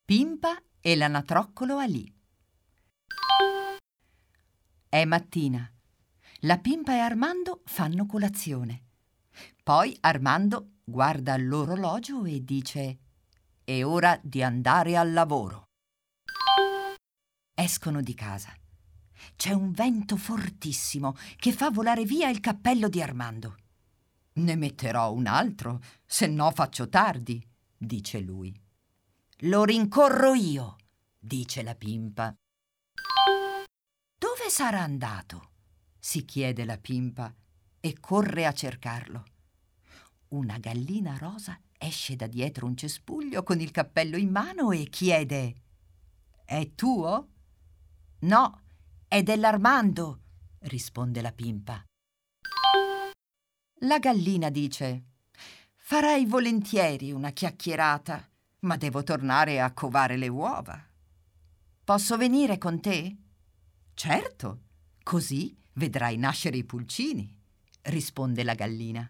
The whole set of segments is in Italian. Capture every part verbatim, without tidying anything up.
Pimpa e l'anatroccolo Alì. È mattina. La Pimpa e Armando fanno colazione. Poi Armando guarda l'orologio e dice: «È ora di andare al lavoro». Escono di casa. C'è un vento fortissimo che fa volare via il cappello di Armando. «Ne metterò un altro, se no faccio tardi», dice lui. «Lo rincorro io», dice la Pimpa. «Dove sarà andato?» si chiede la Pimpa e corre a cercarlo. Una gallina rosa esce da dietro un cespuglio con il cappello in mano e chiede: «È tuo?» «No, è dell'Armando», risponde la Pimpa. La gallina dice: «Farei volentieri una chiacchierata, ma devo tornare a covare le uova. Posso venire con te?» «Certo, così vedrai nascere i pulcini», risponde la gallina.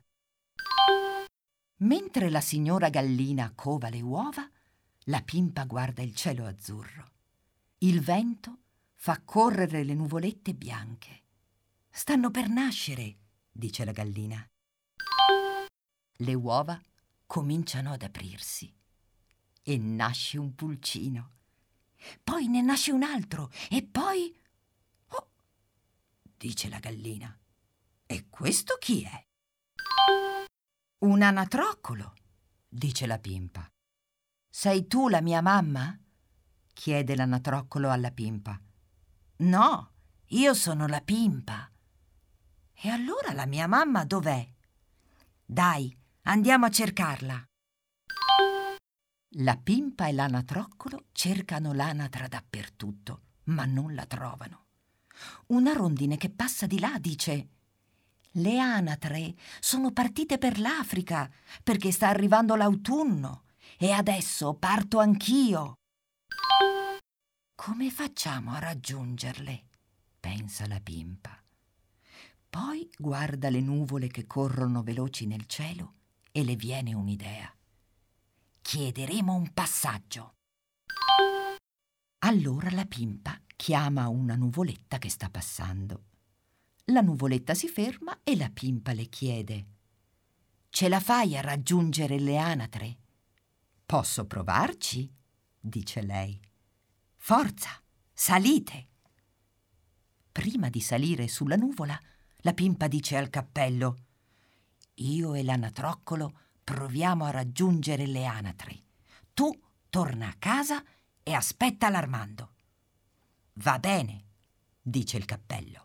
Mentre la signora gallina cova le uova, la Pimpa guarda il cielo azzurro. Il vento fa correre le nuvolette bianche. «Stanno per nascere», dice la gallina. Le uova cominciano ad aprirsi e nasce un pulcino. Poi ne nasce un altro e poi... «Oh!» dice la gallina. «E questo chi è?» «Un anatroccolo», dice la Pimpa. «Sei tu la mia mamma?» chiede l'anatroccolo alla Pimpa. «No, io sono la Pimpa». «E allora la mia mamma dov'è?» «Dai, andiamo a cercarla». La Pimpa e l'anatroccolo cercano l'anatra dappertutto, ma non la trovano. Una rondine che passa di là dice: «Le anatre sono partite per l'Africa perché sta arrivando l'autunno e adesso parto anch'io». «Come facciamo a raggiungerle?» pensa la Pimpa. Poi guarda le nuvole che corrono veloci nel cielo e le viene un'idea. «Chiederemo un passaggio». Allora la Pimpa chiama una nuvoletta che sta passando. La nuvoletta si ferma e la Pimpa le chiede: «Ce la fai a raggiungere le anatre?» «Posso provarci», dice lei. «Forza, salite!» Prima di salire sulla nuvola, la Pimpa dice al cappello: «Io e l'anatroccolo proviamo a raggiungere le anatre. Tu torna a casa e aspetta l'Armando». «Va bene», dice il cappello.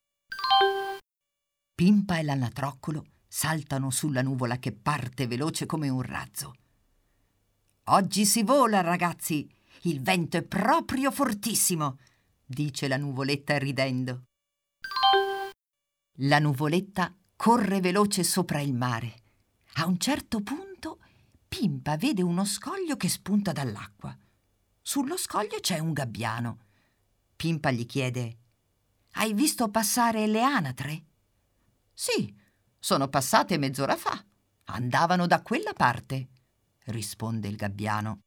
Pimpa e l'anatroccolo saltano sulla nuvola che parte veloce come un razzo. «Oggi si vola, ragazzi! Il vento è proprio fortissimo», dice la nuvoletta ridendo. La nuvoletta corre veloce sopra il mare. A un certo punto Pimpa vede uno scoglio che spunta dall'acqua. Sullo scoglio c'è un gabbiano. Pimpa gli chiede: «Hai visto passare le anatre?» «Sì, sono passate mezz'ora fa. Andavano da quella parte», risponde il gabbiano.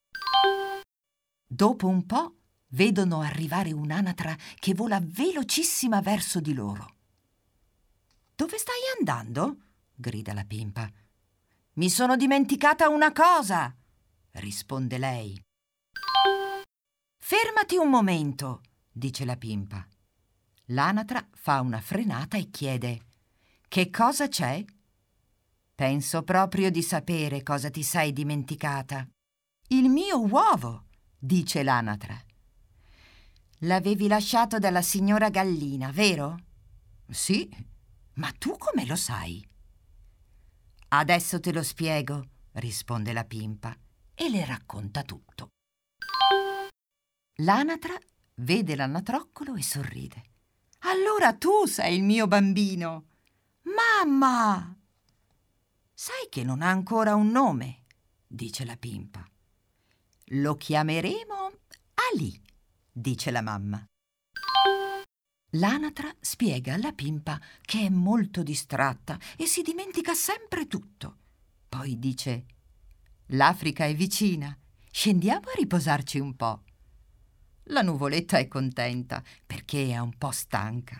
Dopo un po' vedono arrivare un'anatra che vola velocissima verso di loro. «Dove stai andando?» grida la Pimpa. «Mi sono dimenticata una cosa», risponde lei. «Fermati un momento», dice la Pimpa. L'anatra fa una frenata e chiede: «Che cosa c'è?» «Penso proprio di sapere cosa ti sei dimenticata». «Il mio uovo», dice l'anatra. «L'avevi lasciato dalla signora gallina, vero?» «Sì, ma tu come lo sai?» «Adesso te lo spiego», risponde la Pimpa e le racconta tutto. L'anatra vede l'anatroccolo e sorride. «Allora tu sei il mio bambino!» «Mamma!» «Sai che non ha ancora un nome?» dice la Pimpa. «Lo chiameremo Alì», dice la mamma. L'anatra spiega alla Pimpa che è molto distratta e si dimentica sempre tutto. Poi dice: «L'Africa è vicina. Scendiamo a riposarci un po'. La nuvoletta è contenta perché è un po' stanca.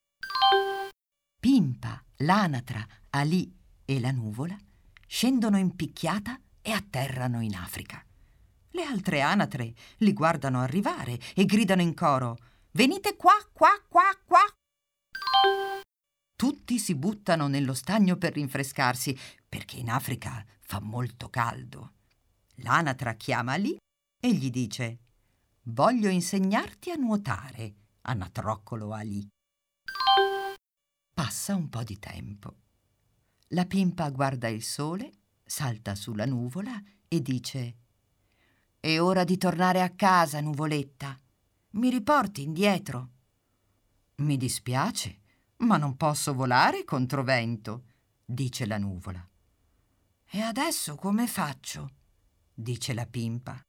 Pimpa, l'anatra, Alì e la nuvola scendono in picchiata e atterrano in Africa. Le altre anatre li guardano arrivare e gridano in coro: «Venite qua, qua, qua, qua!» Tutti si buttano nello stagno per rinfrescarsi, perché in Africa fa molto caldo. L'anatra chiama Alì e gli dice: «Voglio insegnarti a nuotare, anatroccolo Alì». Passa un po' di tempo. La pimpa guarda il sole, salta sulla nuvola e dice: «È ora di tornare a casa, nuvoletta. Mi riporti indietro?» «Mi dispiace, ma non posso volare contro vento», dice la nuvola. «E adesso come faccio?» dice la pimpa.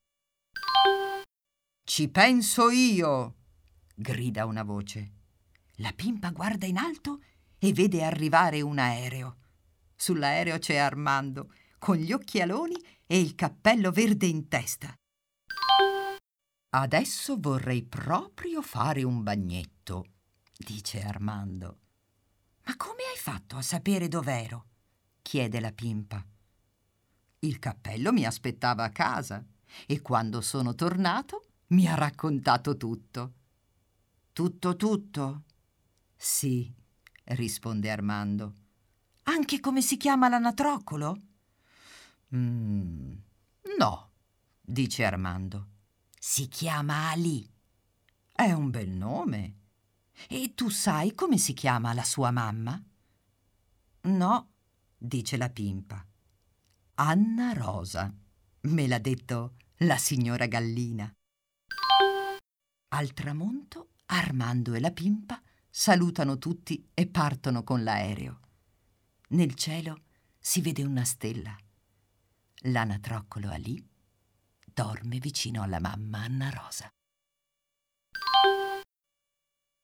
«Ci penso io!» grida una voce. La pimpa guarda in alto e vede arrivare un aereo. Sull'aereo c'è Armando, con gli occhialoni e il cappello verde in testa. «Adesso vorrei proprio fare un bagnetto», dice Armando. «Ma come hai fatto a sapere dov'ero?» chiede la pimpa. «Il cappello mi aspettava a casa e quando sono tornato mi ha raccontato tutto». «Tutto, tutto?» «Sì», risponde Armando. «Anche come si chiama l'anatroccolo?» Mm, «No», dice Armando. «Si chiama Alì». «È un bel nome. E tu sai come si chiama la sua mamma?» «No», dice la pimpa. «Anna Rosa, me l'ha detto la signora Gallina». Al tramonto Armando e la pimpa salutano tutti e partono con l'aereo. Nel cielo si vede una stella. L'anatroccolo Alì dorme vicino alla mamma Anna Rosa.